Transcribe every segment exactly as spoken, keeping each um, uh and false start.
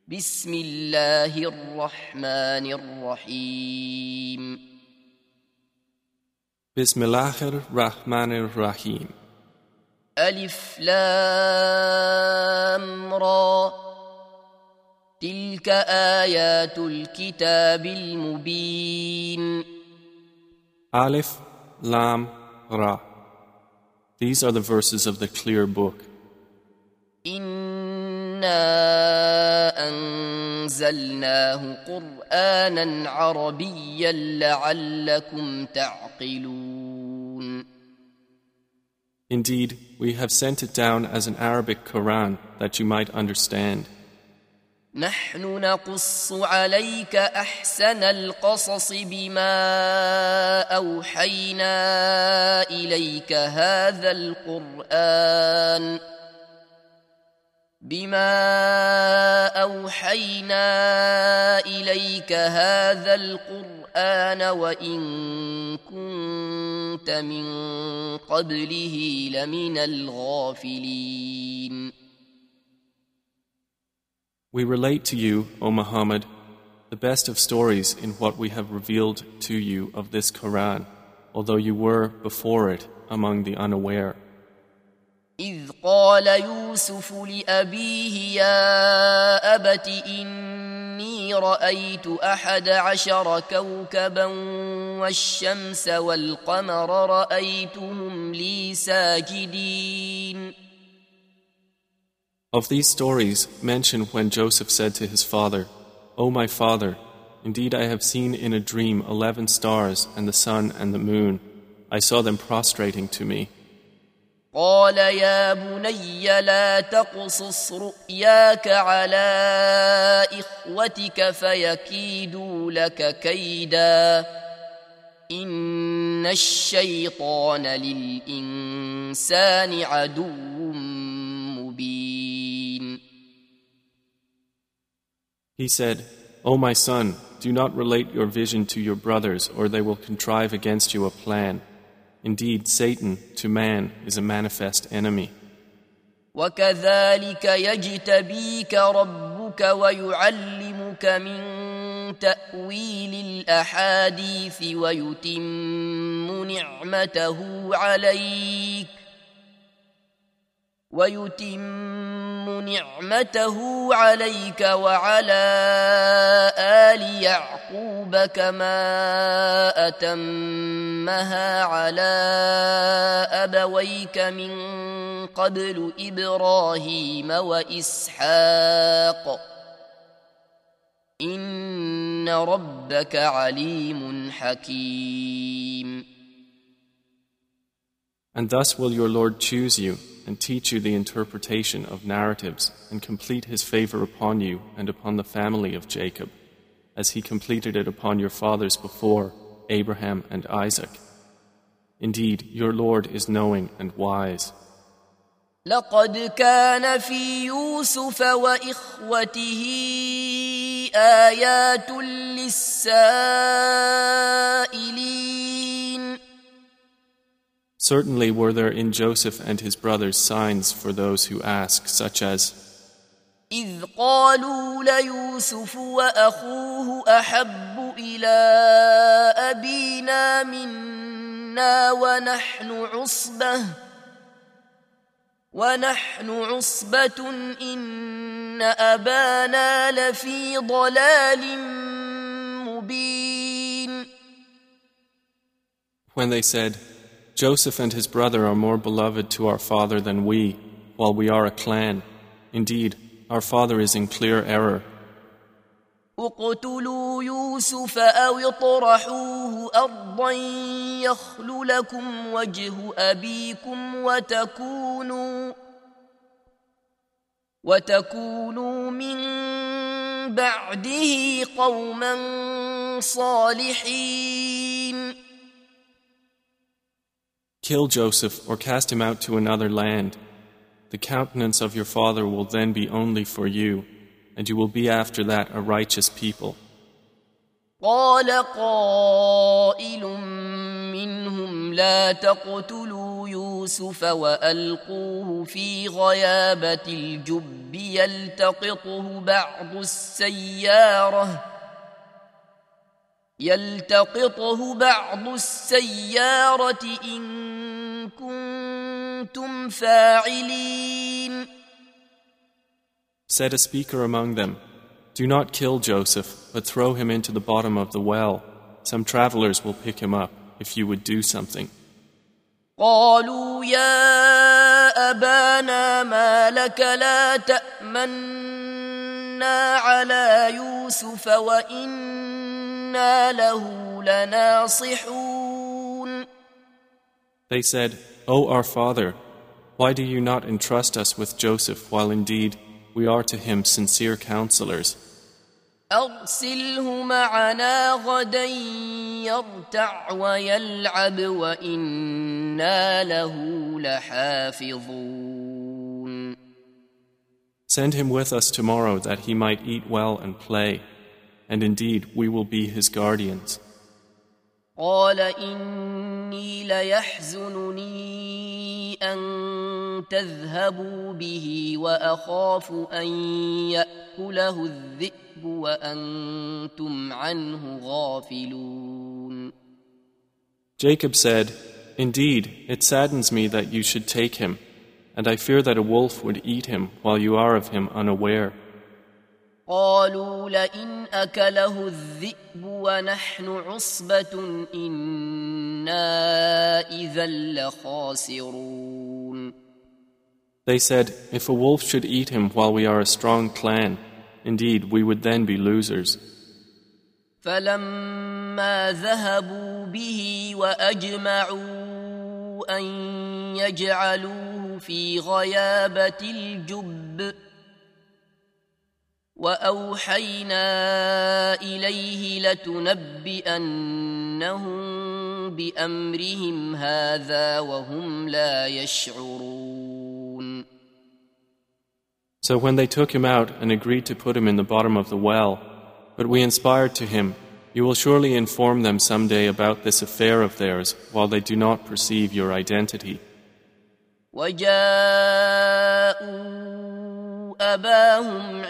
بسم الله الرحمن الرحيم بسم الله الرحمن الرحيم ألف لام را تلك آيات الكتاب المبين Alif, Lam, Ra. These are the verses of the clear book. إنا أنزلناه قرآنا عربيا لعلكم تعقلون Indeed, we have sent it down as an Arabic Quran that you might understand. نحن نقص عليك أحسن القصص بما أوحينا إليك هذا القرآن بما أوحينا إليك هذا القرآن وإن كنت من قبله لمن الغافلين. We relate to you, O Muhammad, the best of stories in what we have revealed to you of this Quran, although you were before it among the unaware. إذ قال يوسف لأبيه يا أبت إني رأيت أحد عشر كوكبا والشمس والقمر رأيتهم لي ساجدين. Of these stories, mention when Joseph said to his father, O my father, indeed I have seen in a dream eleven stars and the sun and the moon. I saw them prostrating to me. قال يا بني لا تقصص رؤياك على إخوتك فيكيدوا لك كيدا إن الشيطان للإنسان عدو مبين. He said, O my son, do not relate your vision to your brothers, or they will contrive against you a plan. Indeed, Satan, to man, is a manifest enemy. وكذلك يجتبيك ربك ويعلمك من تأويل الأحاديث ويتم نعمته عليك ويتم نعمته عليك وعلى آل يعقوب كما أتمها على أبويك من قبل إبراهيم وإسحاق إن ربك عليم حكيم. And thus will your Lord choose you and teach you the interpretation of narratives and complete his favor upon you and upon the family of Jacob, as he completed it upon your fathers before, Abraham and Isaac. Indeed, your Lord is knowing and wise. لقد كان في يوسف وإخوته آيات للسائلين. Certainly were there in Joseph and his brothers signs for those who ask, such as إذ قالوا ليوسف وأخوه أحب إلى أبينا منا ونحن عصبة ونحن عصبة إن أبانا لفي ضلال مبين. When they said, Joseph and his brother are more beloved to our father than we, while we are a clan. Indeed, our father is in clear error. اقتلوا يوسف أو اطرحوه أرضا يخل لكم وجه أبيكم وتكونوا وتكونوا من بعده قوما صالحين. Kill Joseph or cast him out to another land. The countenance of your father will then be only for you, and you will be after that a righteous people. قال قائل منهم لا تقتلوا يوسف وألقوه في غيابة الجب يلتقطه بعض السيارة يلتقطه بعض السيارة إن كنتم فاعلين. Said a speaker among them, "Do not kill Joseph, but throw him into the bottom of the well. Some travelers will pick him up if you would do something." قالوا يا أبانا ما لك لا تأمنا على يوسف وإنا له لناصحون. They said, "O our father, why do you not entrust us with Joseph while indeed we are to him sincere counselors? أرسله معنا غدا يرتع ويلعب وإنا له لحافظون." Send him with us tomorrow that he might eat well and play, and indeed we will be his guardians. قال إني ليحزنني أن تذهبوا به وأخاف أن يأكله الذئب وأنتم عنه غافلون. Jacob said, "Indeed, it saddens me that you should take him, and I fear that a wolf would eat him while you are of him unaware." قالوا لئن أكله الذئب ونحن عصبة إنا إذا لخاسرون. They said, "If a wolf should eat him while we are a strong clan, indeed we would then be losers." فلما ذهبوا به وأجمعوا أن يجعلوه في غيابة الجب وأوحينا إليه لتنبئنهم بأمرهم هذا وهم لا يشعرون. So when they took him out and agreed to put him in the bottom of the well, but we inspired to him, "You will surely inform them someday about this affair of theirs while they do not perceive your identity." وجاءوا أباهم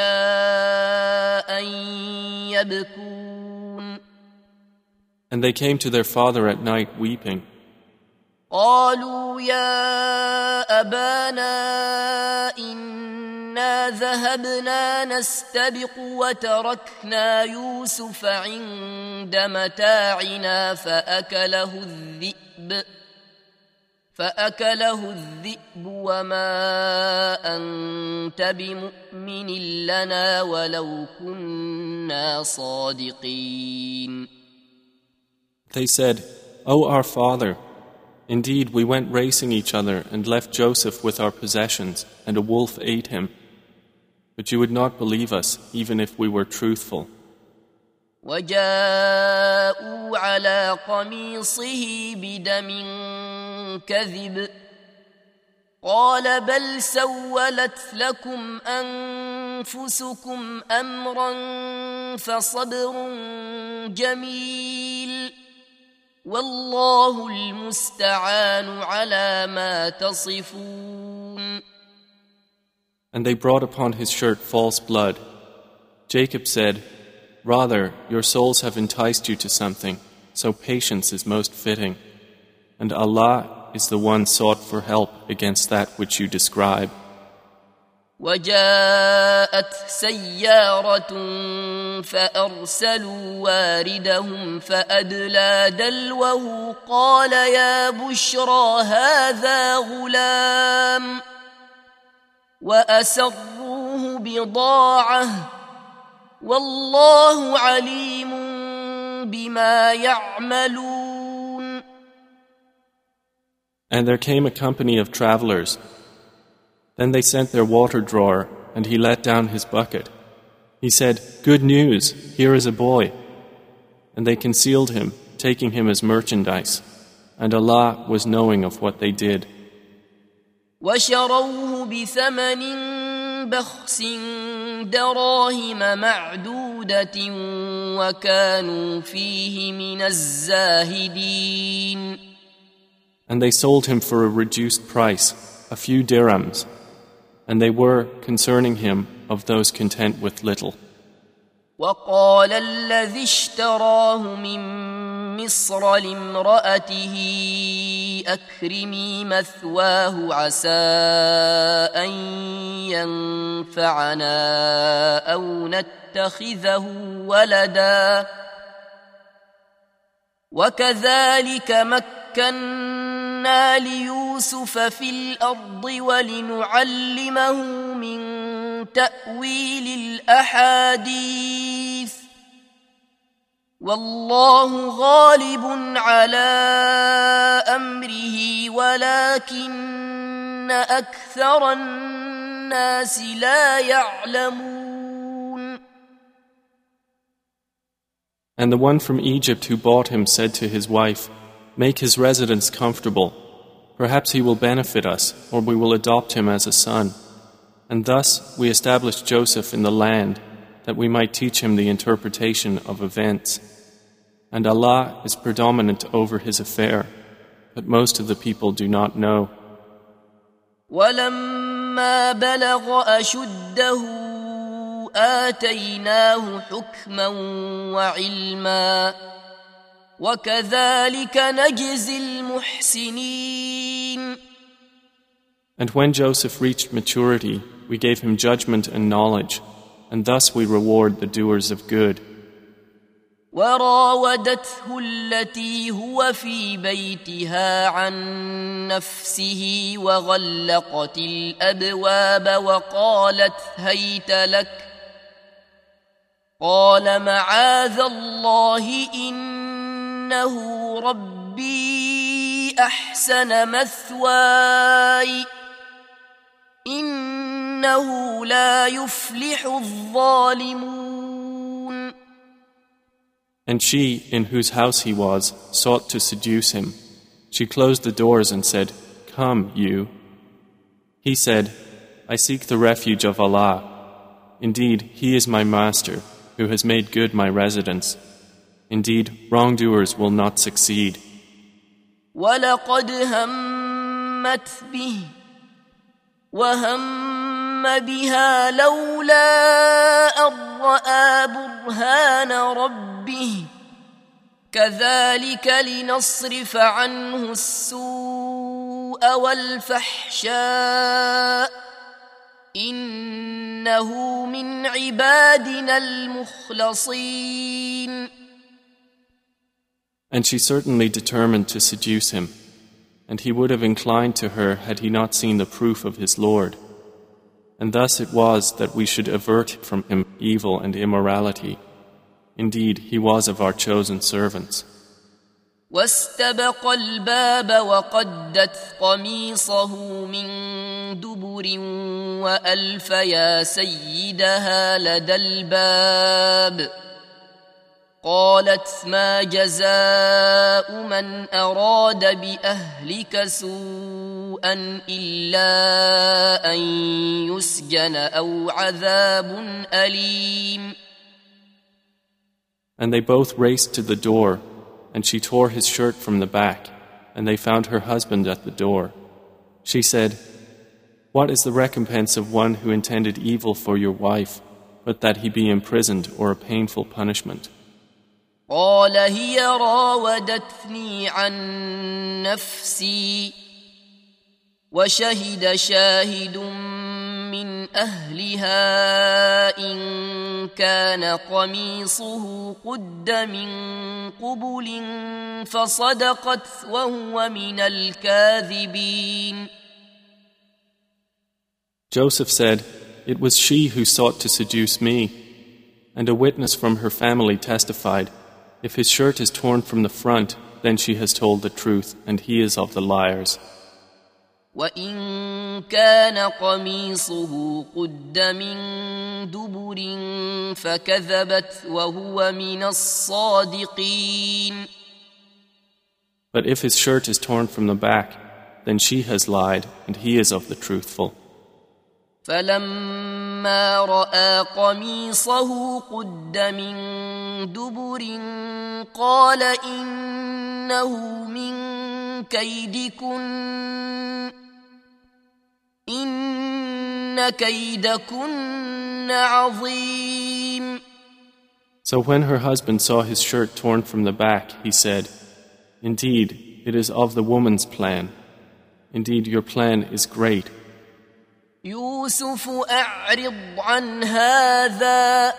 عشاء يبكون. And they came to their father at night weeping. قالوا يا أبانا إنا ذهبنا نستبق وتركنا يوسف عند متاعنا فأكله الذئب فأكله الذئب وما أنت بمؤمن لنا ولو كنا صادقين. They said, "O our father, indeed we went racing each other and left Joseph with our possessions, and a wolf ate him. But you would not believe us, even if we were truthful." وجاءوا على قميصه بدم كذب قال بل سولت لكم أنفسكم أمرا فصبر جميل والله المستعان على ما تصفون. And they brought upon his shirt false blood. Jacob said, "Rather, your souls have enticed you to something, so patience is most fitting. And Allah is the one sought for help against that which you describe." وجاءت سيارة فأرسلوا واردهم فأدلى دلوه قال يا بشرى هذا غلام وأسروه بضاعة والله عليم بما يعملون. And there came a company of travelers. Then they sent their water drawer, and he let down his bucket. He said, "Good news, here is a boy." And they concealed him, taking him as merchandise. And Allah was knowing of what they did. وشروه بثمن بخس دراهم معدودة وكانوا فيه من الزاهدين. And they sold him for a reduced price, a few dirhams, and they were, concerning him, of those content with little. وقال الذي اشتراه من مصر لامرأته أكرمي مثواه عسى أن ينفعنا أو نتخذه ولدا وكذلك مكنا ليوسف في الأرض ولنعلمه من تأويل الأحاديث والله غالب على أمره ولكن أكثر الناس لا يعلمون. And the one from Egypt who bought him said to his wife, "Make his residence comfortable. Perhaps he will benefit us, or we will adopt him as a son." And thus we established Joseph in the land, that we might teach him the interpretation of events. And Allah is predominant over his affair, but most of the people do not know. وَلَمَّا بَلَغَ أَشُدَّهُ آتَيْنَاهُ حُكْمًا وَعِلْمًا وَكَذَلِكَ نَجْزِي الْمُحْسِنِينَ. And when Joseph reached maturity, we gave him judgment and knowledge, and thus we reward the doers of good. وراودته التي هو في بيتها عن نفسه وغلقت الأبواب وقالت هيت لك قال معاذ الله إنه ربي أحسن مثواي إنه لا يفلح الظالمون. And she, in whose house he was, sought to seduce him. She closed the doors and said, "Come, you." He said, "I seek the refuge of Allah. Indeed, He is my master, who has made good my residence. Indeed, wrongdoers will not succeed." وَلَقَدْ هَمَّتْ بِهِ وَهَمَّ بِهَا لَوْلَا أَن رَّأَىٰ بُرْهَانَ رَبِّهِ كَذَلِكَ لِنَصْرِفَ عَنْهُ السُّوءَ وَالْفَحْشَاءَ إِنَّهُ مِنْ عِبَادِنَا الْمُخْلَصِينَ. And she certainly determined to seduce him, and he would have inclined to her had he not seen the proof of his Lord. And thus it was that we should avert from him evil and immorality. Indeed, he was of our chosen servants. واستبق الباب وقدت قميصه من دبر وألف يا سيدها لدى الباب قالت ما جزاء من أراد بأهلك سوءا إلا أن يسجن أو عذاب أليم. And they both raced to the door, and she tore his shirt from the back, and they found her husband at the door. She said, "What is the recompense of one who intended evil for your wife, but that he be imprisoned or a painful punishment?" قال هي راودتني عن نفسي وشهد شاهد من أهلها إن كان قميصه قد من قبل فصدقت وهو من الكاذبين. Joseph said, "It was she who sought to seduce me." And a witness from her family testified, "If his shirt is torn from the front, then she has told the truth, and he is of the liars." وَإِن كَانَ قَمِيصُهُ قُدَّ مِن دُبُرٍ فَكَذَبَتْ وَهُوَ مِنَ الصَّادِقِينَ. But if his shirt is torn from the back, then she has lied, and he is of the truthful. فلما رأى قميصه قد من دبر قال إنه من كيدكن إن كيدكن عظيم. So when her husband saw his shirt torn from the back, he said, "Indeed, it is of the woman's plan. Indeed, your plan is great." يوسف أعرض عن هذا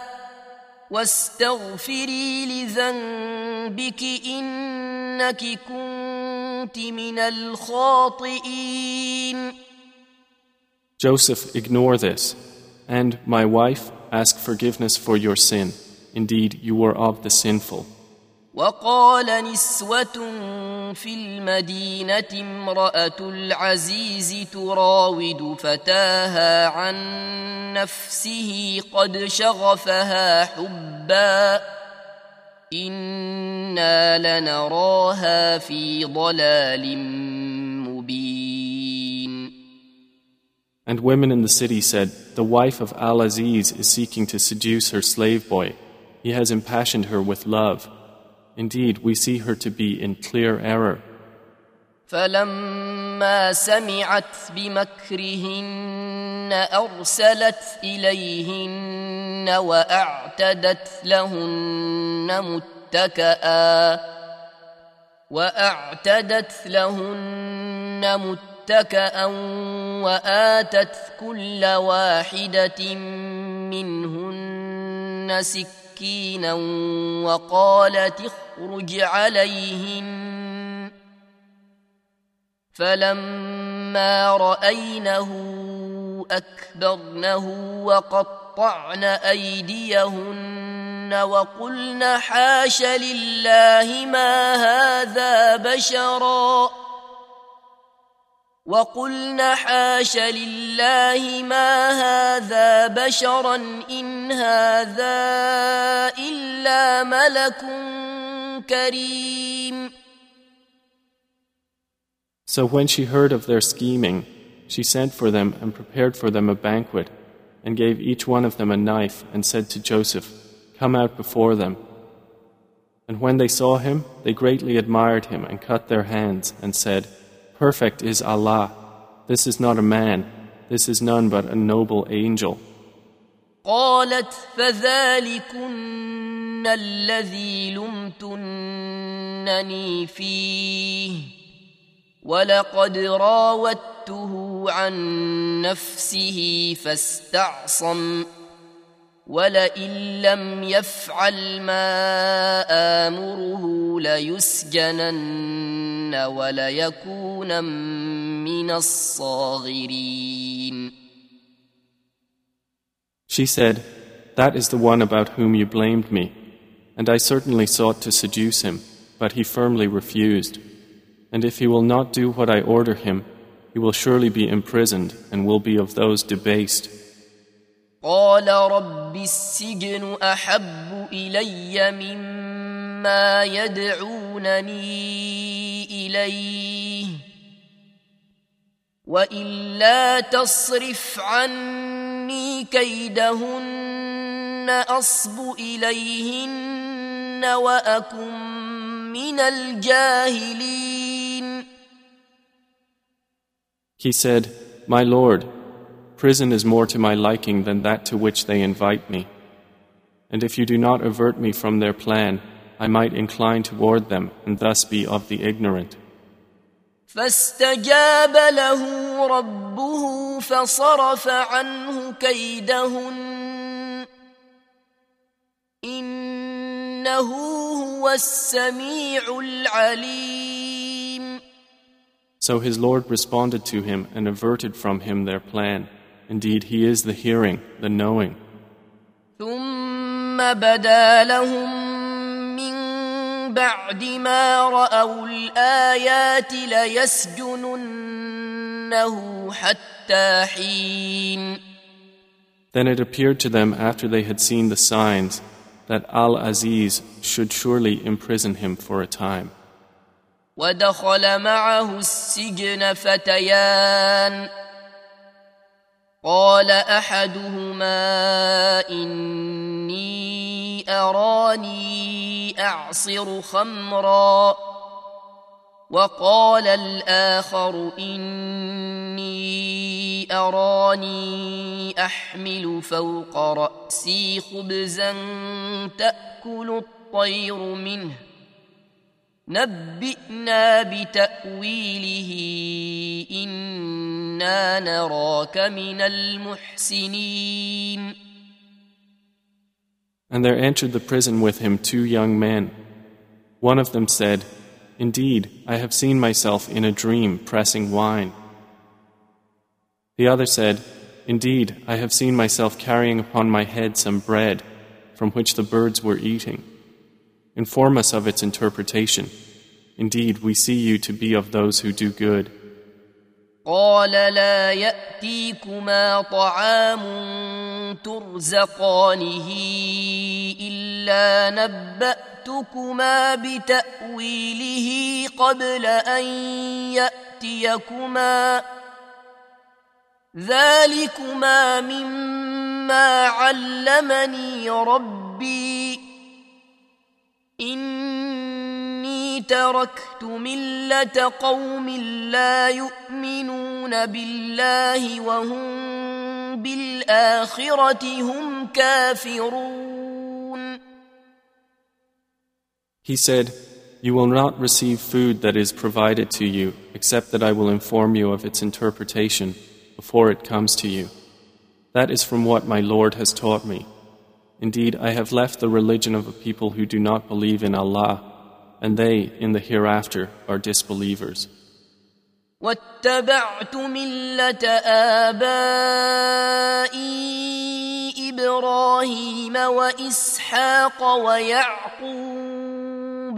واستغفري لذنبك إنك كنت من الخاطئين. Joseph, ignore this, and my wife, ask forgiveness for your sin. Indeed, you were of the sinful. وقال نسوة في المدينة امرأة العزيز تراود فتاها عن نفسه قد شغفها حبا إنا لنراها في ضلال مبين. And women in the city said, "The wife of Al-Aziz is seeking to seduce her slave boy. He has impassioned her with love. Indeed, we see her to be in clear error." فلما سمعت بمكرهن أرسلت إليهن وأعتدت لهن متكئا وأعتدت لهن متكئا وآتت كل واحدة منهن سكينا وقالت اخرج عليهن فلما رأينه أكبرنه وقطعن أيديهن وقلن حاش لله ما هذا بشرا وقلن حاش لله ما هذا بشرا إن هذا إلا ملك كريم. So when she heard of their scheming, she sent for them and prepared for them a banquet, and gave each one of them a knife, and said to Joseph, "Come out before them." And when they saw him, they greatly admired him and cut their hands, and said, "Perfect is Allah. This is not a man. This is none but a noble angel." قالت فذلكن الذي لمتنني فيه ولقد راودته عن نفسه فاستعصم ولئن لم يفعل ما آمره ليسجنن وليكون من الصاغرين. She said, "That is the one about whom you blamed me, and I certainly sought to seduce him, but he firmly refused. And if he will not do what I order him, he will surely be imprisoned and will be of those debased." قال رب السجن أحب إلي مما يدعونني إليه وإلا تصرف عني كيدهن أصب إليهن وأكن من الجاهلين. He said, "My Lord, prison is more to my liking than that to which they invite me. And if you do not avert me from their plan, I might incline toward them and thus be of the ignorant." فاستجاب له ربه فصرف عنه كيدهن إنه هو السميع العليم. So his Lord responded to him and averted from him their plan. Indeed, he is the hearing, the knowing. ثم بدا لهم من بعد ما رأوا الآيات ليسجننه حتى حين. Then it appeared to them after they had seen the signs that Al-Aziz should surely imprison him for a time. ودخل معه السجن فتيان قال أحدهما إني أراني أعصر خمرا وقال الآخر إني أراني أحمل فوق رأسي خبزا تأكل الطير منه نبئنا بتأويله إنا نراك من المحسنين. And there entered the prison with him two young men. One of them said, "Indeed, I have seen myself in a dream pressing wine." The other said, "Indeed, I have seen myself carrying upon my head some bread from which the birds were eating. Inform us of its interpretation. Indeed, we see you to be of those who do good." قال لا يأتيكما طعام ترزقانه إلا نبأتكما بتأويله قبل أن يأتيكما ذلكما مما علمني ربي إني تركت ملة قوم لا يؤمنون بالله وهم بالآخرة هم كافرون. He said, "You will not receive food that is provided to you except that I will inform you of its interpretation before it comes to you. That is from what my Lord has taught me. Indeed, I have left the religion of a people who do not believe in Allah, and they, in the hereafter, are disbelievers." واتبعت ملة آبائي إبراهيم وإسحاق ويعقوب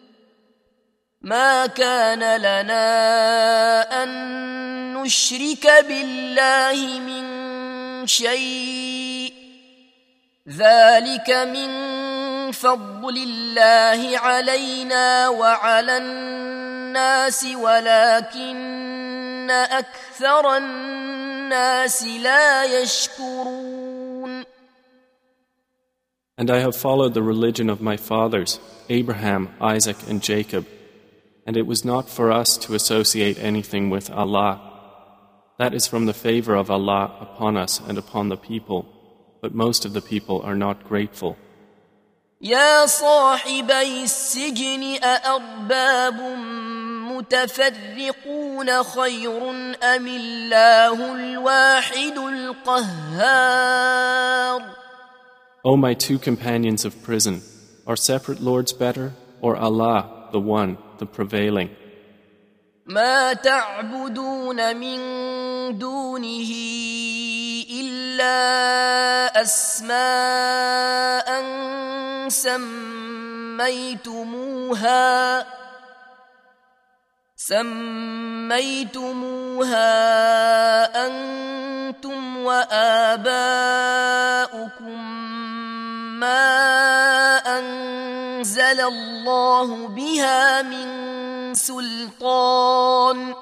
ما كان لنا أن نشرك بالله من شيء ذلك من فضل الله علينا وعلى الناس ولكن أكثر الناس لا يشكرون. And I have followed the religion of my fathers, Abraham, Isaac, and Jacob, and it was not for us to associate anything with Allah. That is from the favor of Allah upon us and upon the people, but most of the people are not grateful. يا صاحبي السجن أأرباب متفرقون خير أم الله الواحد القهار. O my two companions of prison, are separate lords better, or Allah, the one, the prevailing? ما تعبدون من دونه إلا أسماء سميتموها سميتموها أنتم وآباؤكم ما أنزل الله بها من سلطان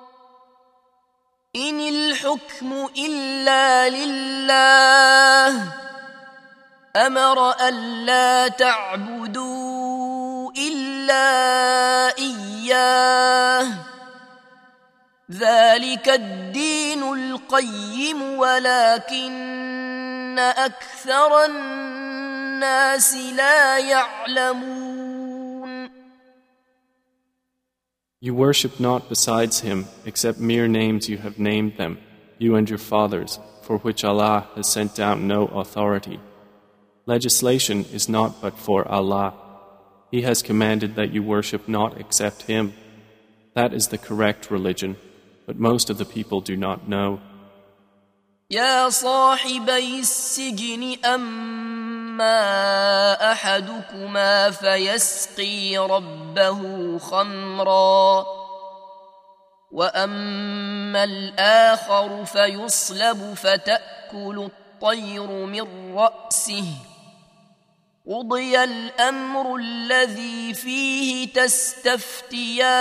إن الحكم إلا لله أمر ألا تعبدوا إلا إياه ذلك الدين القيم ولكن أكثر الناس لا يعلمون. You worship not besides him except mere names you have named them, you and your fathers, for which Allah has sent down no authority. Legislation is not but for Allah. He has commanded that you worship not except Him. That is the correct religion, but most of the people do not know. يا صاحبي السجن أما أحدكما فيسقي ربه خمرا وأما الآخر فيصلب فتأكل الطير من رأسه قضي الأمر الذي فيه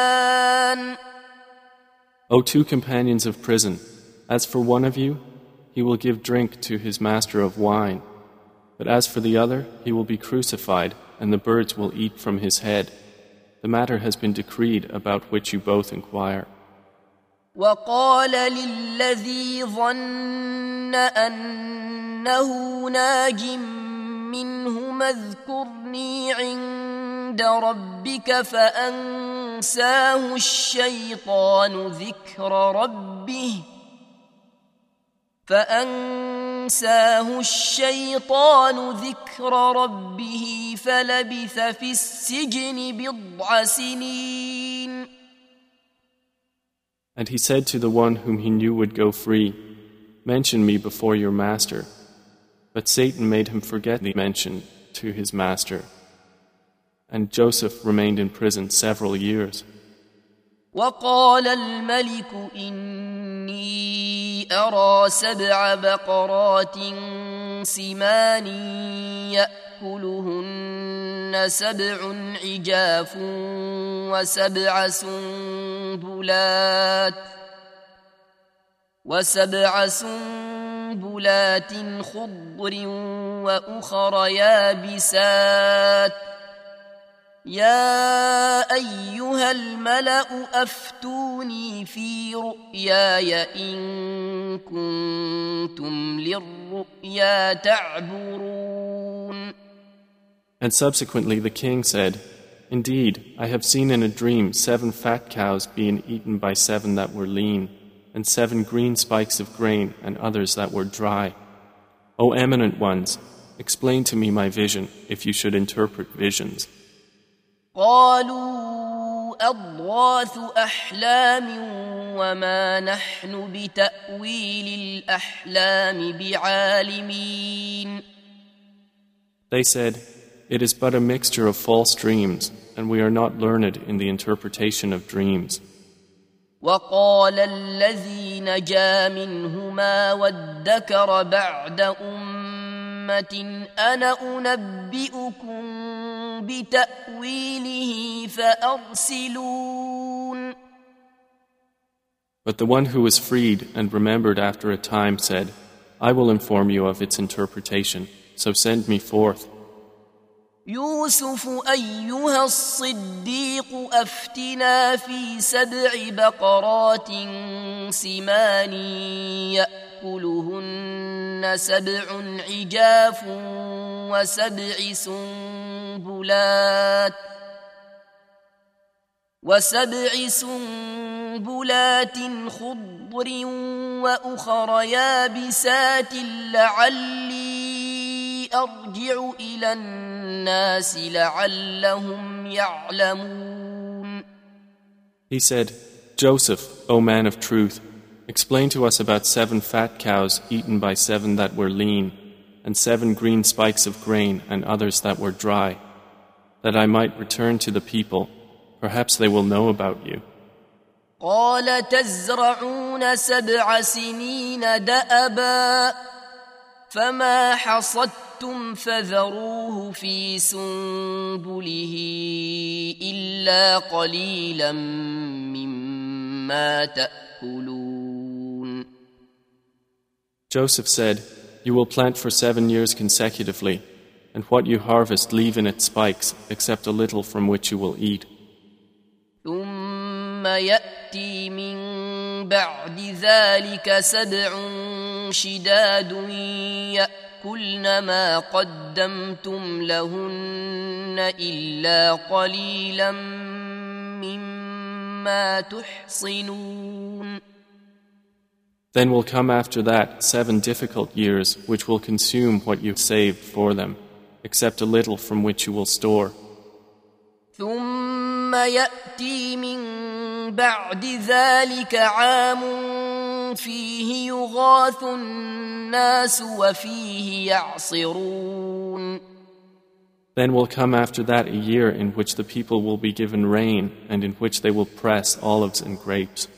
تستفتيان. O two companions of prison, as for one of you, he will give drink to his master of wine. But as for the other, he will be crucified, and the birds will eat from his head. The matter has been decreed about which you both inquire. وقال للذي ظن أنه ناج منهما اذكرني عند ربك فأنساه الشيطان ذكر ربه فأنساه الشيطان ذكر ربه فلبث في السجن بضع سنين. And he said to the one whom he knew would go free, "Mention me before your master." But Satan made him forget the mention to his master. And Joseph remained in prison several years. وقال الملك إني أرى سبع بقرات سمان يأكلهن سبع عجاف وسبع سنبلات وسبع سنبلات خضر وأخر يابسات يا أيها الملأ أفتوني في رؤياي إن كنتم للرؤيا تعبرون. And subsequently the king said, "Indeed, I have seen in a dream seven fat cows being eaten by seven that were lean, and seven green spikes of grain and others that were dry. O eminent ones, explain to me my vision if you should interpret visions." قالوا أضغاث أحلام وما نحن بتأويل الأحلام بعالمين. They said, "It is but a mixture of false dreams, and we are not learned in the interpretation of dreams." وقال الذي نجا منهما وادكر بعد أمة أنا أنبئكم بتأويله فأرسلون. But the one who was freed and remembered after a time said, "I will inform you of its interpretation, so send me forth." يوسف أيها الصديق أفتنا في سبع بقرات سمان يأكلهن سبع عجاف وسبع سنبلات وسبع سنبلات خضر وأخر يابسات لعلي أرجع إلى الناس لعلهم يعلمون. He said, "Joseph, O man of truth, explain to us about seven fat cows eaten by seven that were lean, and seven green spikes of grain and others that were dry, that I might return to the people. Perhaps they will know about you." قال تزرعون سبع سنين دأبا فما حصدتم فذروه في سنبله إلا قليلا مما تأكلون. Joseph said, "You will plant for seven years consecutively, and what you harvest leave in its spikes, except a little from which you will eat. ثم يأتي من بعد ذلك سبع شداد يأكلن ما قدمتم لهن إلا قليلا مما تحصنون. Then will come after that seven difficult years which will consume what you saved for them, except a little from which you will store. ثم يأتي من بعد ذلك عام فيه يغاث الناس وفيه يعصرون. Then will come after that a year in which the people will be given rain and in which they will press olives and grapes.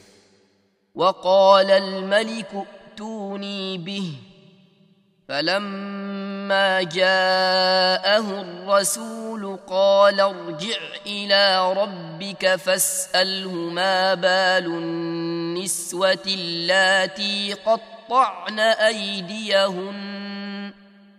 وقال الملك ائتوني به فلما فلما جاءه الرسول قال ارجع إلى ربك فاسأله ما بال النسوة اللاتي قطعن أيديهن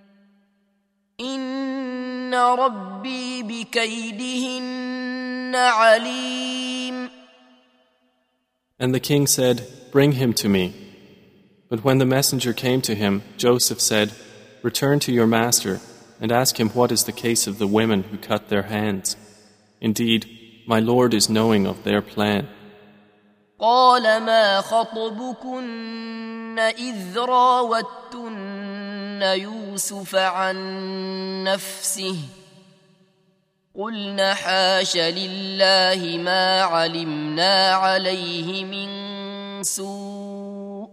إن ربي بكيدهن عليم. And the king said, "Bring him to me." But when the messenger came to him, Joseph said, "Return to your master and ask him what is the case of the women who cut their hands. Indeed, my Lord is knowing of their plan." قال ما خطبكن إذ راوتن يوسف عن نفسه قلنا حاش لله ما علمنا عليه من سوء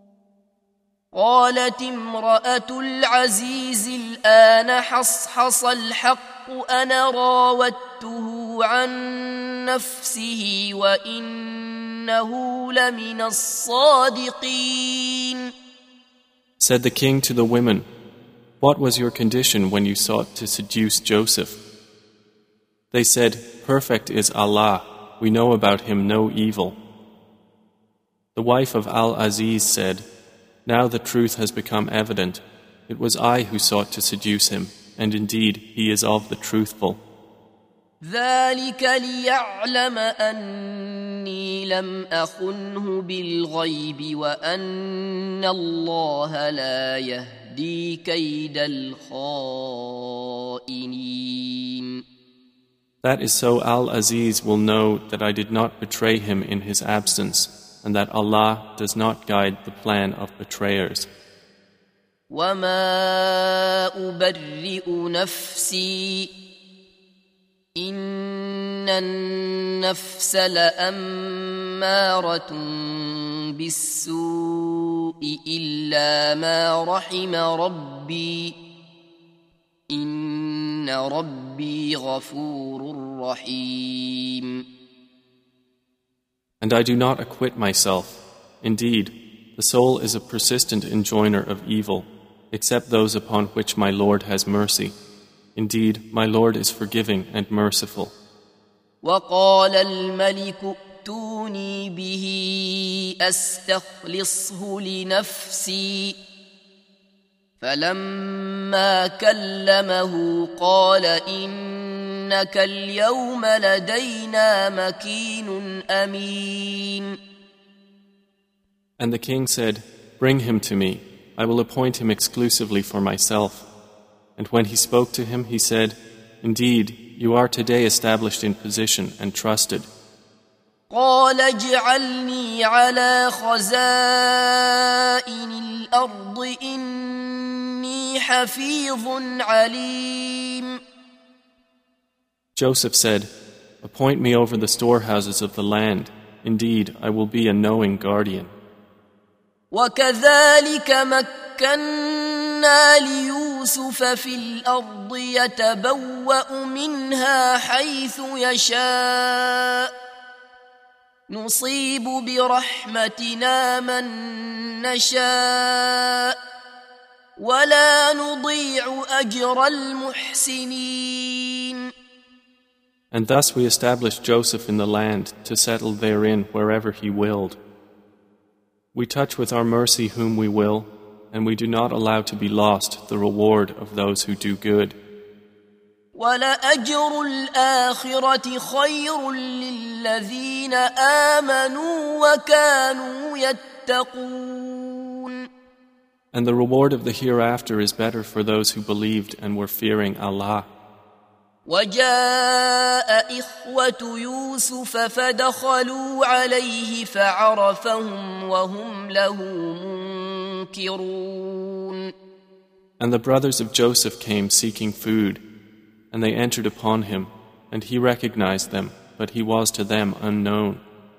قالت امرأة العزيز الآن حصحص الحق أنا راودته عن نفسه وإنه لمن الصادقين. Said the king to the women, "What was your condition when you sought to seduce Joseph?" They said, "Perfect is Allah, we know about him no evil." The wife of Al-Aziz said, "Now the truth has become evident. It was I who sought to seduce him, and indeed he is of the truthful." ذلك ليعلم أني لم أخنه بالغيب وأن الله لا يهدي كيد الخائنين. That is so Al-Aziz will know that I did not betray him in his absence, and that Allah does not guide the plan of betrayers. وَمَا أُبَرِّئُ نَفْسِي إِنَّ النَّفْسَ لَأَمَّارَةٌ بِالسُّوءِ إِلَّا مَا رَحِمَ رَبِّي إِنَّ رَبِّي غَفُورٌ رَحِيمٌ. And I do not acquit myself. Indeed, the soul is a persistent enjoiner of evil, except those upon which my Lord has mercy. Indeed, my Lord is forgiving and merciful. وَقَالَ الْمَلِكُ ائْتُونِي بِهِ أَسْتَخْلِصْهُ لِنَفْسِي فَلَمَّا كَلَّمَهُ قَالَ إِنَّكَ الْيَوْمَ لَدَيْنَا مَكِينٌ أَمِينٌ. And the king said, "Bring him to me. I will appoint him exclusively for myself." And when he spoke to him, he said, "Indeed, you are today established in position and trusted." قال اجعلني على خزائن الأرض إني حفيظ عليم. Joseph said, "Appoint me over the storehouses of the land. Indeed, I will be a knowing guardian." وكذلك مكنا ليوسف في الأرض يتبوأ منها حيث يشاء نصيب برحمتنا من نشاء ولا نضيع أجر المحسنين. And thus we established Joseph in the land to settle therein wherever he willed. We touch with our mercy whom we will, and we do not allow to be lost the reward of those who do good. وَلَأَجْرُ الْآخِرَةِ خَيْرٌ لِلَّذِينَ آمَنُوا وَكَانُوا يَتَّقُونَ. And the reward of the hereafter is better for those who believed and were fearing Allah. وَجَاءَ إِخْوَةُ يُوسُفَ فَدَخَلُوا عَلَيْهِ فَعَرَفَهُمْ وَهُمْ لَهُ مُنكِرُونَ. And the brothers of Joseph came seeking food, and they entered upon him, and he recognized them, but he was to them unknown.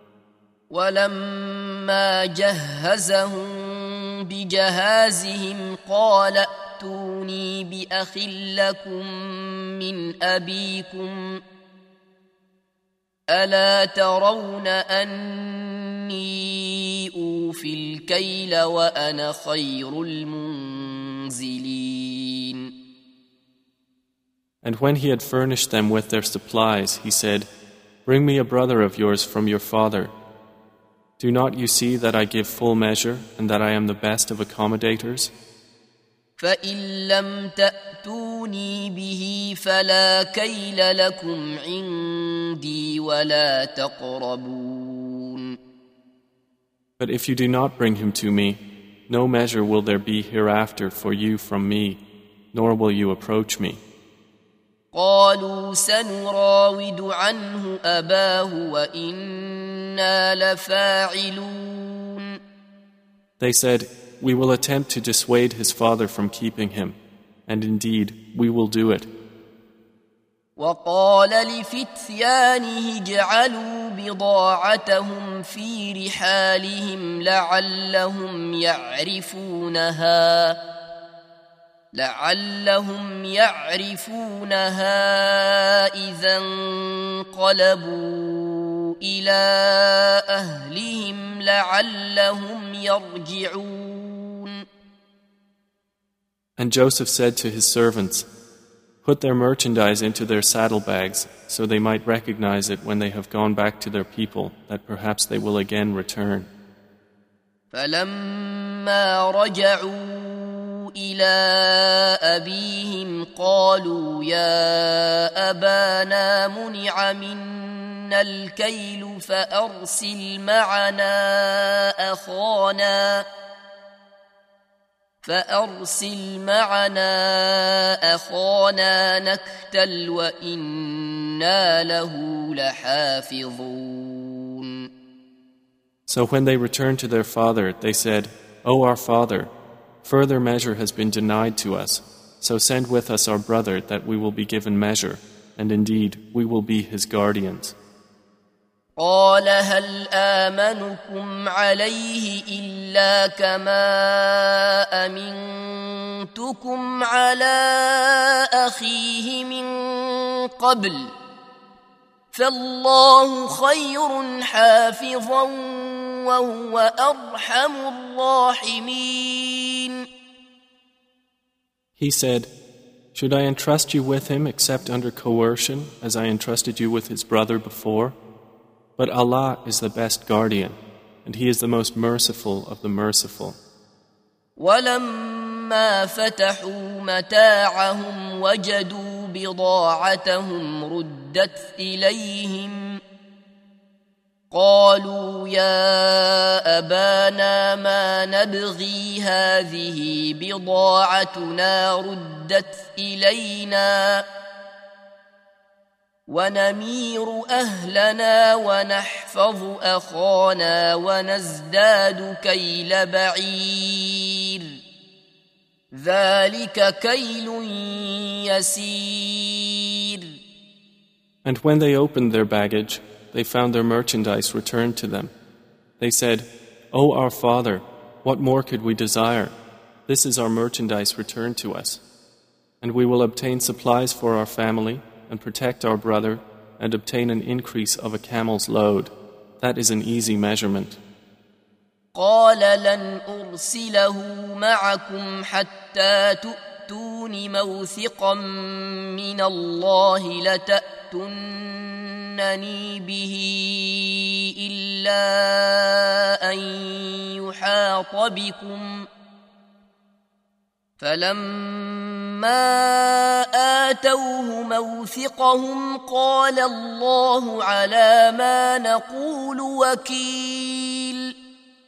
وَلَمَّا جَهَّزَهُم بِجَهَازِهِمْ قَالَ ائْتُونِي بِأَخٍ لَّكُم مِّنْ أَبِيكُمْ أَلَا تَرَوْنَ أَنِّي أُوفِي الْكَيْلَ وَأَنَا خَيْرُ الْمُنزِلِينَ. And when he had furnished them with their supplies, he said, "Bring me a brother of yours from your father. Do not you see that I give full measure and that I am the best of accommodators? فإن لم تأتوني به فلا كيل لكم عندي ولا تقربون." But if you do not bring him to me, no measure will there be hereafter for you from me, nor will you approach me. قالوا سنراود عنه أباه وإنا لفاعلون. They said, "We will attempt to dissuade his father from keeping him, and indeed we will do it." وقال لفتيانه اجعلوا بضاعتهم في رحالهم لعلهم يعرفونها لعلهم يعرفونها إذا انقلبوا إلى أهلهم لعلهم يرجعون. And Joseph said to his servants, "Put their merchandise into their saddlebags, so they might recognize it when they have gone back to their people, that perhaps they will again return." فلما رجعوا إلى أبيهم قالوا يا أبانا منع منا الكيل فأرسل معنا أخانا فأرسل معنا أخانا نكتل وإنا له لحافظون. So when they returned to their father, they said, "O our father, further measure has been denied to us, so send with us our brother that we will be given measure, and indeed we will be his guardians." قال هل آمنكم عليه إلا كما أمنتكم على أخيه من قبل فالله خير حافظا وهو أرحم الراحمين. He said, "Should I entrust you with him except under coercion, as I entrusted you with his brother before? But Allah is the best guardian, and He is the most merciful of the merciful." ولما فتحوا متاعهم وجدوا بضاعتهم ردت إليهم قالوا يا أبانا ما نبغي هذه بضاعتنا ردت إلينا ونمير أهلنا ونحفظ أخانا ونزداد كيل بعير ذلك كيل يسير. And when they opened their baggage, they found their merchandise returned to them. They said, "O our father, what more could we desire? This is our merchandise returned to us. And we will obtain supplies for our family, and protect our brother, and obtain an increase of a camel's load. That is an easy measurement." قال لن أرسله معكم حتى تؤتون موثقا من الله لتأتونني به إلا أن يحاط بكم فلما آتوه موثقهم قال الله على ما نقول وكيل.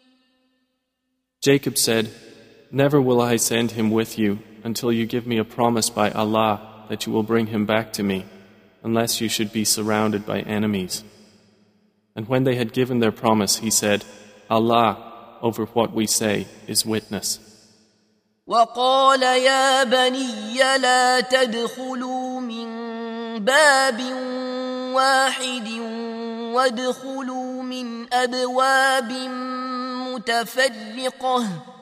Jacob said, "Never will I send him with you until you give me a promise by Allah that you will bring him back to me, unless you should be surrounded by enemies." And when they had given their promise, he said, "Allah, over what we say, is witness." وقال يا بني لا تدخلوا من باب واحد وادخلوا من أبواب متفرقة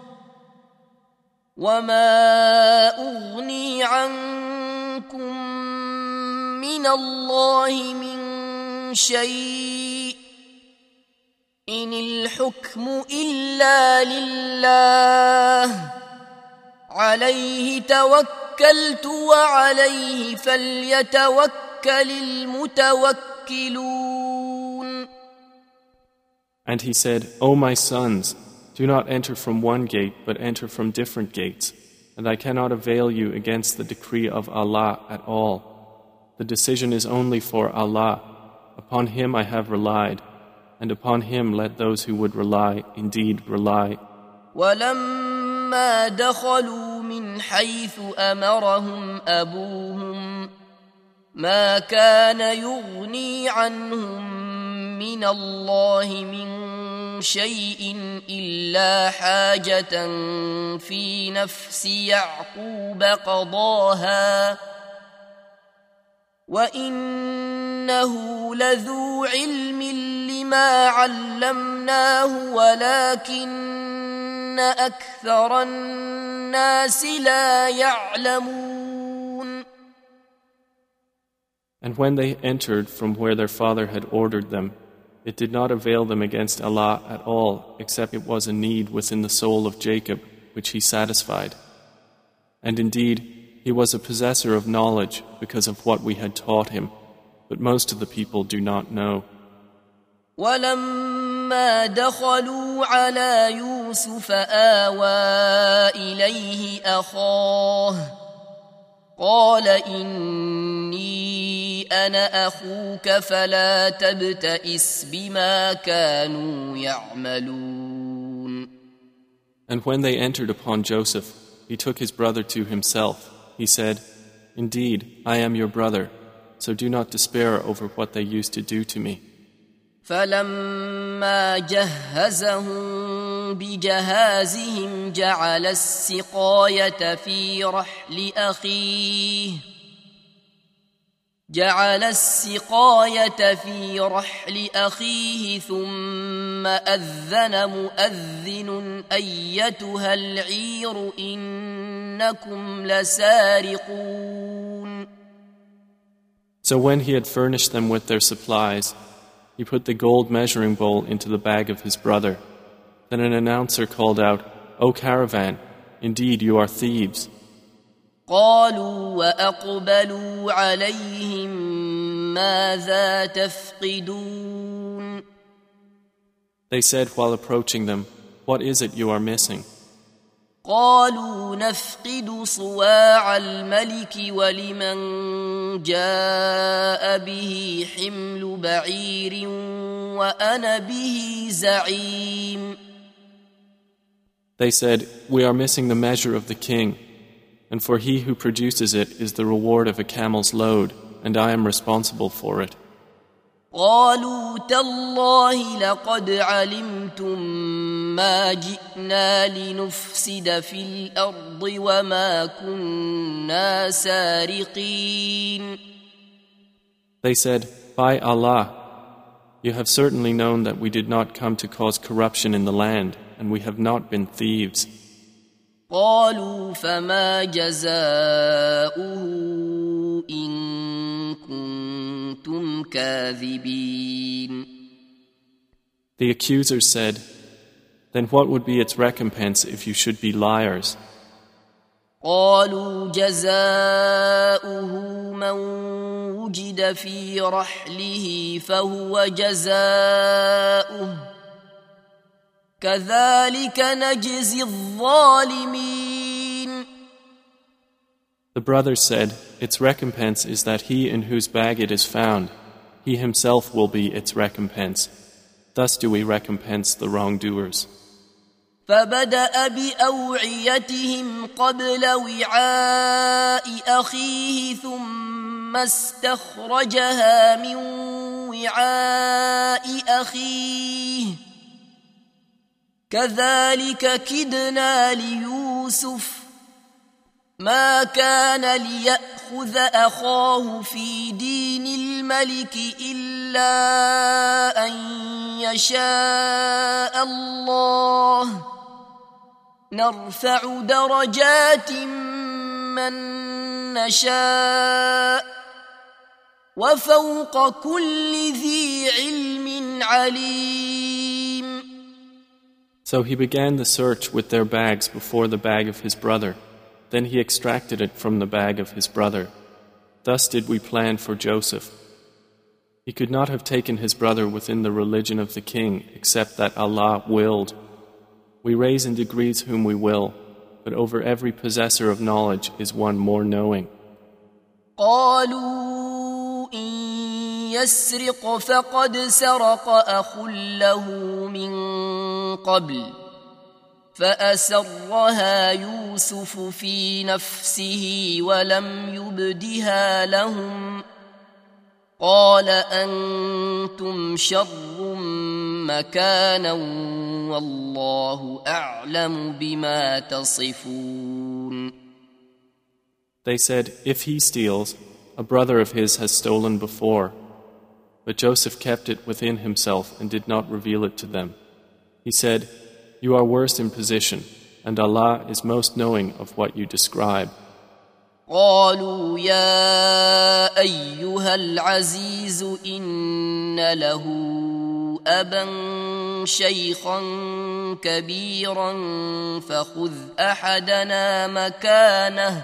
وما أغني عنكم من الله من شيء إن الحكم إلا لله عليه توكلت توكلت وعليه فليتوكل المتوكلون. And he said, O my sons, do not enter from one gate, but enter from different gates, and I cannot avail you against the decree of Allah at all. The decision is only for Allah. Upon Him I have relied, and upon Him let those who would rely indeed rely. وَلَمَّا دَخَلُوا مِنْ حَيْثُ أَمَرَهُمْ أَبُوهُمْ مَا كَانَ يُغْنِي عَنْهُمْ مِنَ اللَّهِ مِنْ شَيْءٍ إِلَّا حَاجَةً فِي نَفْسِ يَعْقُوبَ قَضَاهَا وَإِنَّهُ لَذُو عِلْمٍ لِمَا عَلَّمْنَاهُ وَلَكِنَّ أَكْثَرَ النَّاسِ لَا يَعْلَمُونَ. And when they entered from where their father had ordered them, it did not avail them against Allah at all, except it was a need within the soul of Jacob, which he satisfied. And indeed, he was a possessor of knowledge because of what we had taught him, but most of the people do not know. وَلَمَّا دَخَلُوا عَلَى يُوسُفَ آوَى إِلَيْهِ أَخَاهُ قَالَ إِنِّي أَنَا أَخُوكَ فَلَا تَبْتَئِسْ بِمَا كَانُوا يَعْمَلُونَ. And when they entered upon Joseph, he took his brother to himself. He said, Indeed, I am your brother, so do not despair over what they used to do to me. فَلَمَّا جَهَّزَهُم بِجَهَازِهِمْ جَعَلَ السِّقَايَةَ فِي رَحْلِ أَخِيهِ جَعَلَ السِّقَايَةَ في رحل أخيه ثُمَّ أَذَّنَ مُؤَذِّنٌ أَيَّتُهَا الْعِيرُ إِنَّكُمْ لَسَارِقُونَ. So when he had furnished them with their supplies, he put the gold measuring bowl into the bag of his brother. Then an announcer called out, O caravan, indeed you are thieves. قالوا وأقبلوا عليهم ماذا تفقدون. They said while approaching them, What is it you are missing? قالوا نفقد صواع الملك ولمن جاء به حمل بعير وأنا به زعيم. They said, We are missing the measure of the king, and for he who produces it is the reward of a camel's load, and I am responsible for it. قالوا تالله لقد علمتم ما جئنا لنفسد في الأرض وما كنا سارقين. They said, By Allah, you have certainly known that we did not come to cause corruption in the land, and we have not been thieves. قالوا فما جزاؤه إن كنتم كاذبين. The accusers said, Then what would be its recompense if you should be liars? قالوا جزاؤه من وجد في رحله فهو جزاؤه كذلك نجزي الظالمين. The brothers said, Its recompense is that he in whose bag it is found, he himself will be its recompense. Thus do we recompense the wrongdoers. فبدأ بأوعيتهم قبل وعاء أخيه ثم استخرجها من وعاء أخيه كذلك كدنا ليوسف ما كان ليأخذ أخاه في دين الملك إلا أن يشاء الله نرفع درجات من نشاء وفوق كل ذي علم عليم. So he began the search with their bags before the bag of his brother. Then he extracted it from the bag of his brother. Thus did we plan for Joseph. He could not have taken his brother within the religion of the king except that Allah willed. We raise in degrees whom we will, but over every possessor of knowledge is one more knowing. قالوا إن يسرق فقد سرق أخ له من قبل فأسرها يوسف في نفسه ولم يبدها لهم قال أنتم شر مكانا والله أعلم بما تصفون. They said, if he steals, a brother of his has stolen before. But Joseph kept it within himself and did not reveal it to them. He said, you are worse in position, and Allah is most knowing of what you describe. قالوا يا أيها العزيز إن له أبا شيخا كبيرا فخذ أحدنا مكانه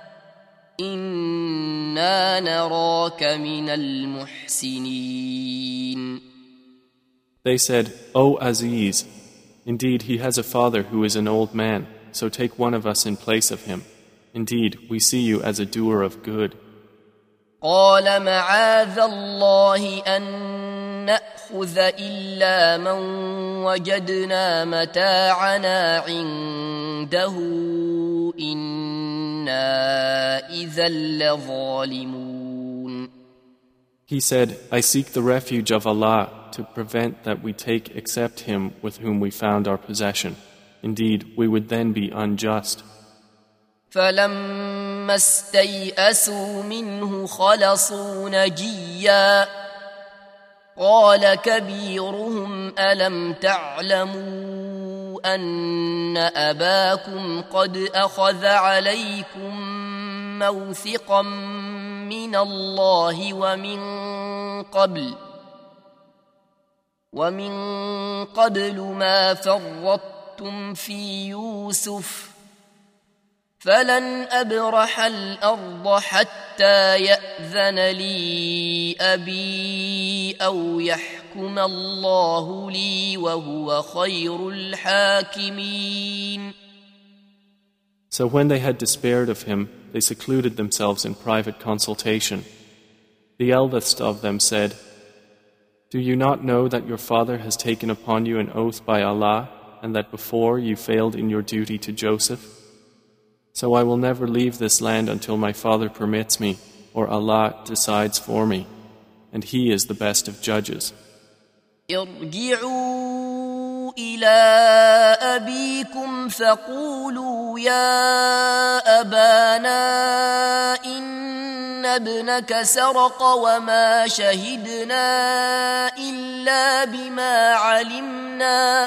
إنا نراك من المحسنين. They said, O Aziz, indeed he has a father who is an old man, so take one of us in place of him. Indeed, we see you as a doer of good. قال معاذ الله أن نأخذ إلا من وجدنا متاعنا عنده إنا إذا لظالمون. He said, I seek the refuge of Allah to prevent that we take except him with whom we found our possession. Indeed, we would then be unjust. فلما استيئسوا منه خلصوا نجيا قال كبيرهم ألم تعلموا أن أباكم قد أخذ عليكم موثقا من الله ومن قبل ومن قبل ما فرطتم في يوسف فلن أبرح الأرض حتى يأذن لي أبي أو يحكم الله لي وهو خير الحاكمين. So when they had despaired of him, they secluded themselves in private consultation. The eldest of them said, do you not know that your father has taken upon you an oath by Allah and that before you failed in your duty to Joseph? So I will never leave this land until my father permits me, or Allah decides for me, and He is the best of judges. ارجعوا إلى أبيكم فقولوا يا أبانا إن ابنك سرق وما شهدنا إلا بما علمنا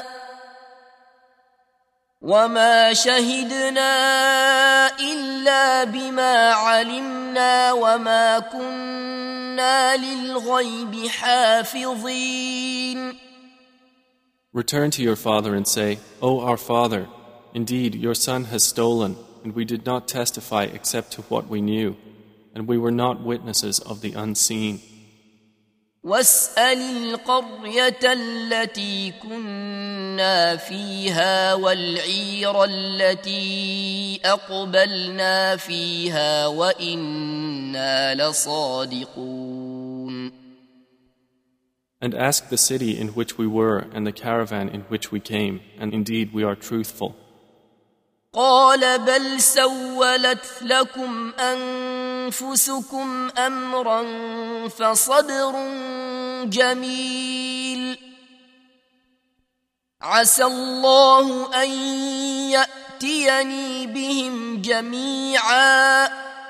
وما شهدنا إلا بما علمنا وما كنا للغيب حافظين. Return to your father and say, O our father, indeed your son has stolen, and we did not testify except to what we knew, and we were not witnesses of the unseen. واسأل القرية التي كنا فيها والعير التي أقبلنا فيها وإنا لصادقون. And ask the city in which we were and the caravan in which we came, and indeed we are truthful. قال بل سولت لكم أنفسكم أمرا فصبر جميل عسى الله أن يأتيني بهم جميعا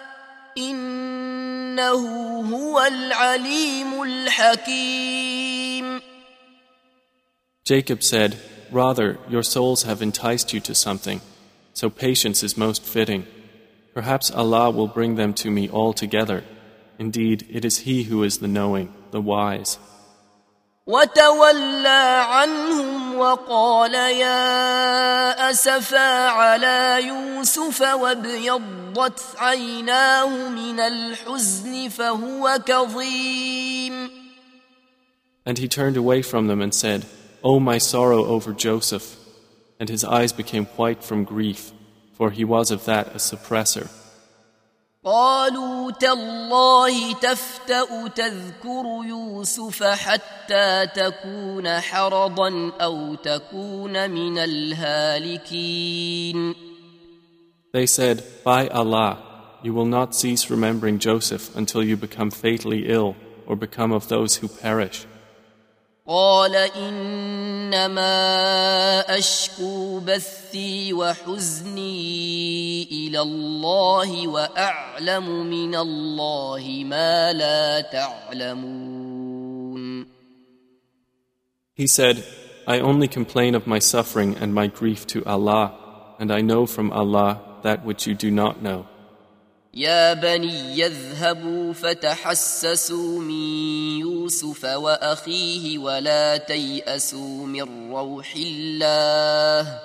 إنه هو العليم الحكيم. Jacob said, rather, your souls have enticed you to something, so patience is most fitting. Perhaps Allah will bring them to me all together. Indeed, it is He who is the knowing, the wise. وتولى عنهم وقال يا أسفا على يوسف وابيضت عيناه من الحزن فهو كظيم. And he turned away from them and said, "O my sorrow over Joseph," and his eyes became white from grief, for he was of that a suppressor. قالوا تالله تفتأ تذكر يوسف حتى تكون حرضا أو تكون من الهالكين. They said, "By Allah, you will not cease remembering Joseph until you become fatally ill or become of those who perish." قال إنما أشكو بثي وحزني إلى الله وأعلم من الله ما لا تعلمون. He said, "I only complain of my suffering and my grief to Allah, and I know from Allah that which you do not know." يا بني يذهبوا فتحسسوا من يوسف وأخيه ولا تيأسوا من روح الله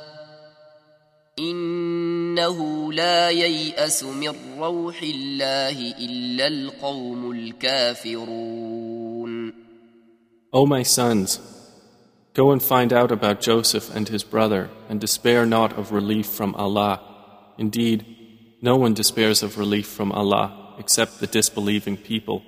إنه لا ييأس من روح الله إلا القوم الكافرون. O my sons, go and find out about Joseph and his brother, and despair not of relief from Allah. Indeed, no one despairs of relief from Allah except the disbelieving people.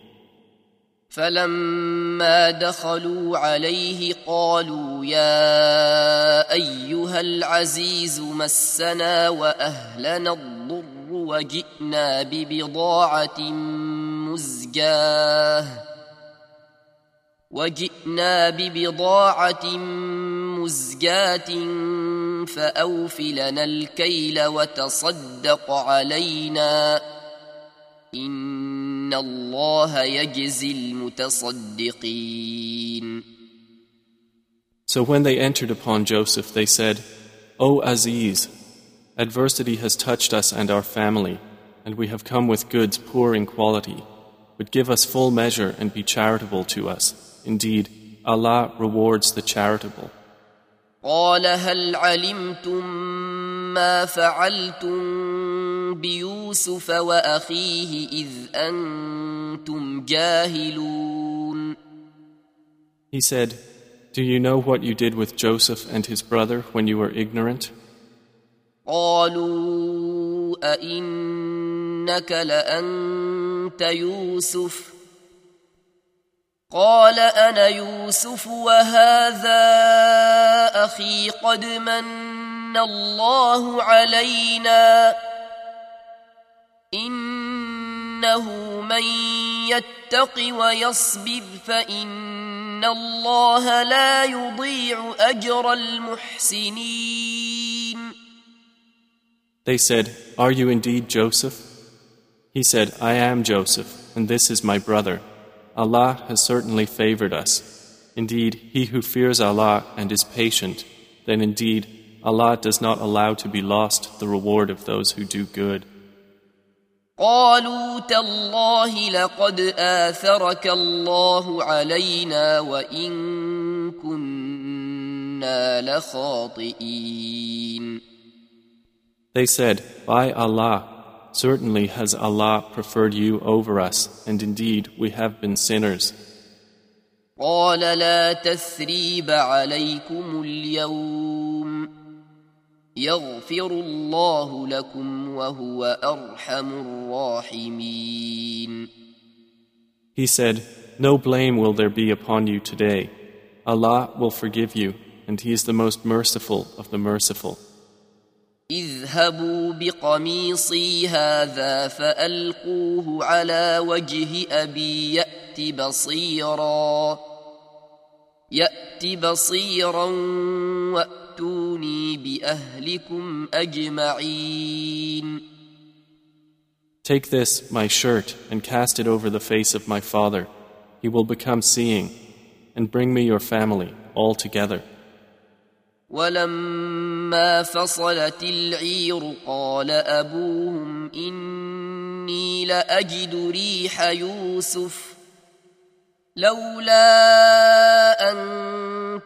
فلما دخلوا عليه قالوا يا أيها العزيز مسنا وأهلنا الضر وجئنا ببضاعة مزجاة وجئنا ببضاعة مزجاة فأوف لنا الكيل وتصدق علينا إن الله يجزي المتصدقين. So when they entered upon Joseph, they said, "O Aziz, adversity has touched us and our family, and we have come with goods poor in quality, but give us full measure and be charitable to us. Indeed, Allah rewards the charitable." قال هل علمتم ما فعلتم بيوسف وأخيه إذ أنتم جاهلون. He said, "Do you know what you did with Joseph and his brother when you were ignorant?" قالوا أئنك لأنت يوسف قال أنا يوسف وهذا أخي قد من الله علينا إنه من يتق ويصبر فإن الله لا يضيع أجر المحسنين. They said, "Are you indeed Joseph?" He said, "I am Joseph, and this is my brother. Allah has certainly favored us. Indeed, he who fears Allah and is patient, then indeed Allah does not allow to be lost the reward of those who do good." قالوا تالله لقد آثرك الله علينا وإن كنا لخاطئين. They said, "By Allah, certainly has Allah preferred you over us, and indeed we have been sinners." قال لا تثريب عليكم اليوم يغفر الله لكم وهو أرحم الراحمين. He said, "No blame will there be upon you today. Allah will forgive you, and He is the most merciful of the merciful. اذهبوا بقميصي هذا فألقوه على وجه أبي يأت بصيرا يأت بصيرا وأتوني بأهلكم أجمعين. Take this, my shirt, and cast it over the face of my father. He will become seeing, and bring me your family all together. ولما فصلت العير قال أبوهم إني لأجد ريح يوسف لولا أن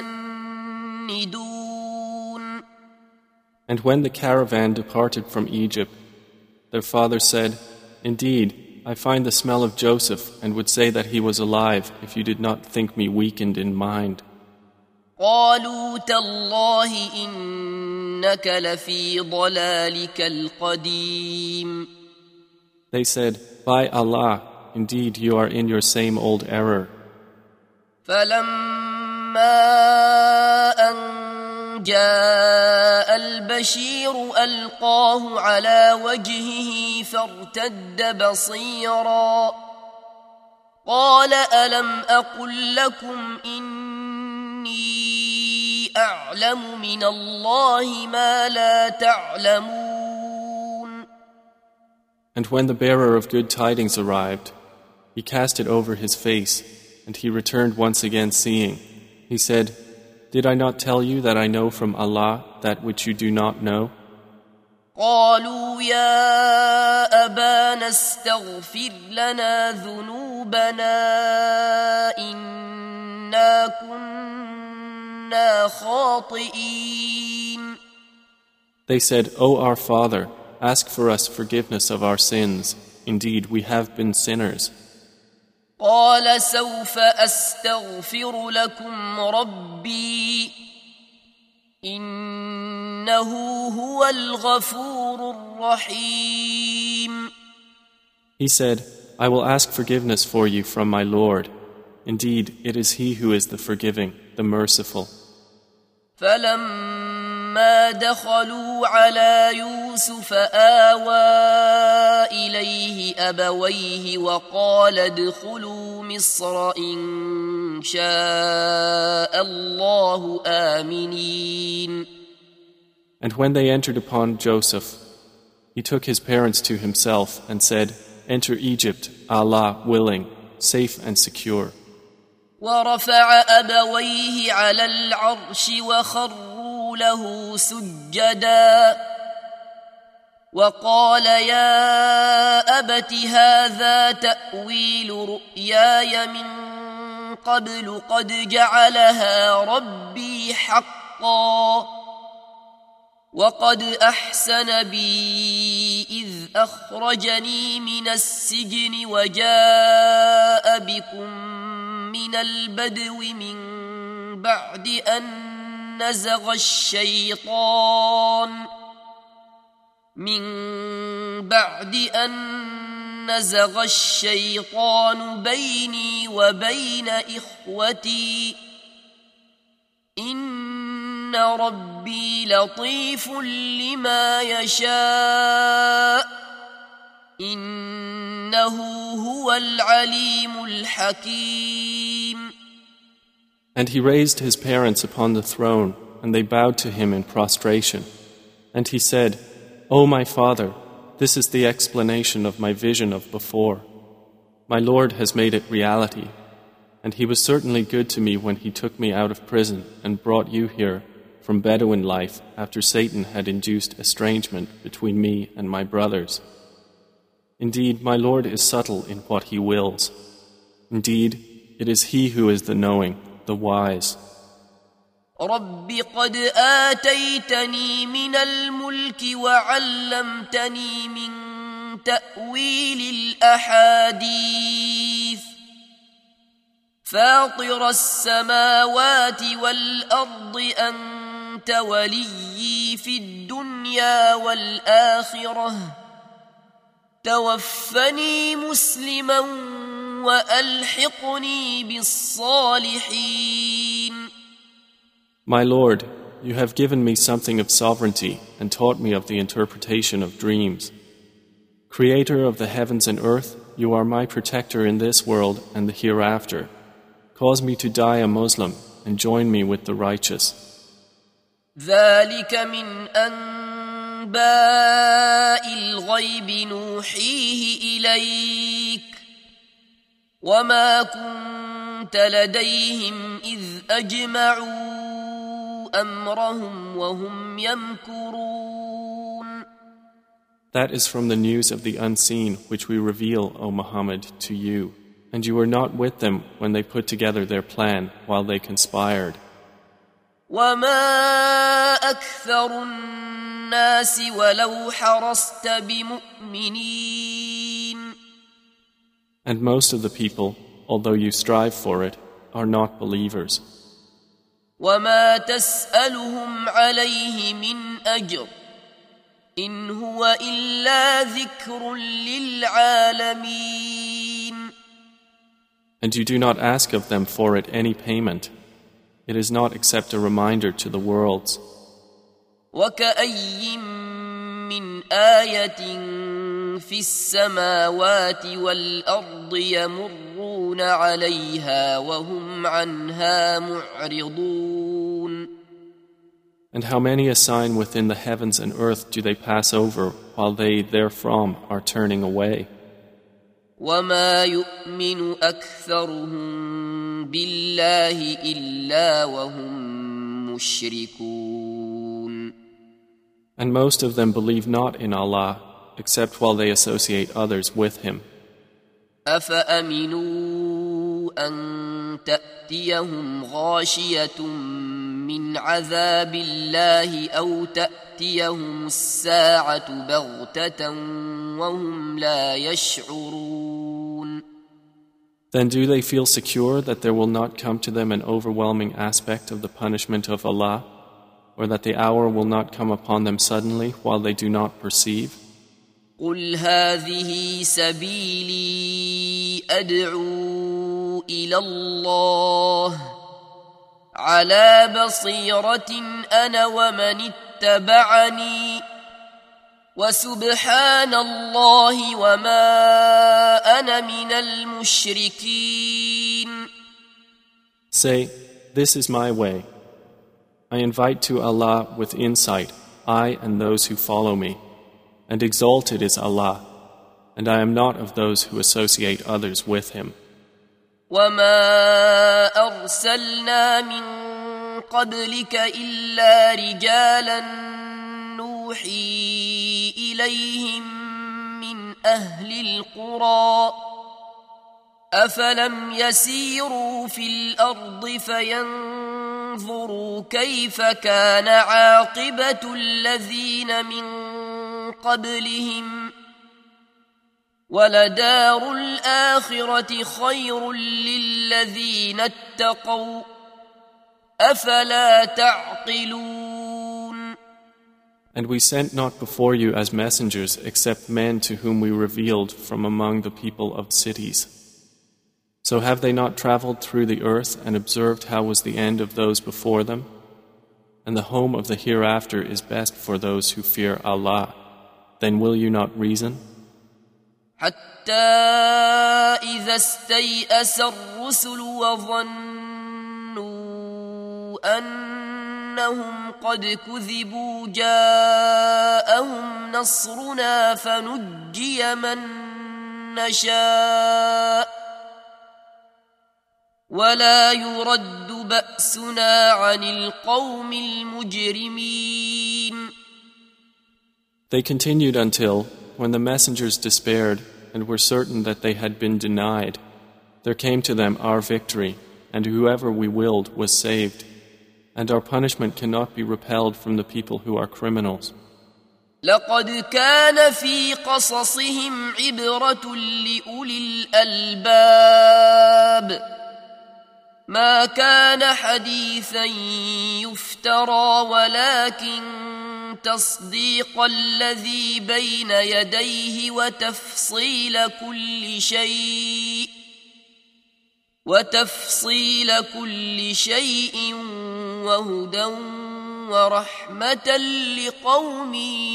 تفندون. And when the caravan departed from Egypt, their father said, Indeed, I find the smell of Joseph and would say that he was alive if you did not think me weakened in mind. قالوا تالله إنك لفي ضلالك القديم. They said, By Allah, indeed you are in your same old error. فلما أن جاء البشير ألقاه على وجهه فارتد بصيرا قال ألم أقل لكم إني أعلم من الله ما لا تعلمون. And when the bearer of good tidings arrived, he cast it over his face, and he returned once again seeing. He said, Did I not tell you that I know from Allah that which you do not know? قالوا يا أبانا استغفر لنا ذنوبنا إنا كنا خاطئين. They said, O our Father, ask for us forgiveness of our sins. Indeed, we have been sinners. قال سوف أستغفر لكم ربي إنه هو الغفور الرحيم. He said, I will ask forgiveness for you from my Lord. Indeed, it is He who is the forgiving, the merciful. فلما دخلوا على يوسف آوى إليه أبويه وقال ادخلوا مصر إن شاء الله آمنين. And when they entered upon Joseph, he took his parents to himself and said, Enter Egypt, Allah willing, safe and secure. ورفع أبويه على العرش وخروا له سجدا وقال يا أبت هذا تأويل رؤياي من قبل قد جعلها ربي حقا وقد أحسن بي إذ أخرجني من السجن وجاء بكم من البدو من بعد أن نزغ الشيطان من بعد أن نزغ الشيطان بيني وبين إخوتي إن ربي لطيف لما يشاء إنه هو العليم الحكيم. And he raised his parents upon the throne, and they bowed to him in prostration. And he said, O my father, this is the explanation of my vision of before. My Lord has made it reality, and he was certainly good to me when he took me out of prison and brought you here from Bedouin life after Satan had induced estrangement between me and my brothers. Indeed, my Lord is subtle in what He wills. Indeed, it is He who is the knowing, the wise. رب قد آتيتني من الملك وعلمتني من تأويل الأحاديث فاطر السماوات والأرض أنت وليي في الدنيا والآخرة توفني مسلما وألحقني بالصالحين. My Lord, you have given me something of sovereignty and taught me of the interpretation of dreams. Creator of the heavens and earth, you are my protector in this world and the hereafter. Cause me to die a Muslim and join me with the righteous. ذلك من أنباء الغيب نوحيه إليك وما كنت لديهم إذ أجمعوا أمرهم وهم يمكرون. That is from the news of the unseen which we reveal, O Muhammad, to you. and you were not with them when they put together their plan while they conspired. وما أكثر الناس ولو حرصت بمؤمنين. And most of the people, although you strive for it, are not believers. وما تسألهم عليه من أجر إن هو إلا ذكر للعالمين. And you do not ask of them for it any payment. It is not except a reminder to the worlds. وكأي من آية في السماوات والأرض يمرون عليها وهم عنها معرضون. And how many a sign within the heavens and earth do they pass over while they therefrom are turning away? وما يؤمن أكثرهم بالله إلا وهم مشركون. And most of them believe not in Allah except while they associate others with Him. أفأمنوا أن تأتيهم غاشية من عذاب الله أو تأتيهم الساعة بغتة وهم لا يشعرون. Then do they feel secure that there will not come to them an overwhelming aspect of the punishment of Allah, or that the hour will not come upon them suddenly while they do not perceive? قل هذه سبيلي أدعو إلى الله على بصيرة أنا ومن اتبعني وسبحان الله وما أنا من المشركين. Say, this is my way. I invite to Allah with insight, I and those who follow me, and exalted is Allah, and I am not of those who associate others with Him. وما أرسلنا من قبلك إلا رجالا نوحي إليهم من أهل القرى أفلم يسيروا في الأرض فينظروا كيف كان عاقبة الذين من قبلهم ولدار الآخرة خير للذين اتقوا أفلا تعقلون. And we sent not before you as messengers except men to whom we revealed from among the people of cities. So have they not traveled through the earth and observed how was the end of those before them? And the home of the hereafter is best for those who fear Allah. Then will you not reason? حتى إذا استيأس الرسل وظنوا أنهم قد كذبوا جاءهم نصرنا فنجي من نشاء ولا يرد بأسنا عن القوم المجرمين. They continued until, when the messengers despaired and were certain that they had been denied, there came to them our victory, and whoever we willed was saved, and our punishment cannot be repelled from the people who are criminals. لقد كان في قصصهم عبرة لأولي الألباب ما كان حديثا يفترى ولكن تصديق الذي بين يديه وتفصيل كل شيء وتفصيل كل شيء وهدى ورحمة لقوم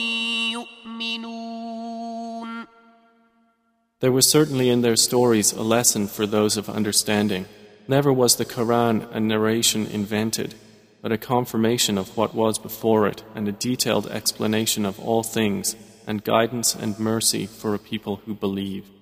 يؤمنون. There was certainly in their stories a lesson for those of understanding. Never was the Quran a narration invented, but a confirmation of what was before it and a detailed explanation of all things and guidance and mercy for a people who believe.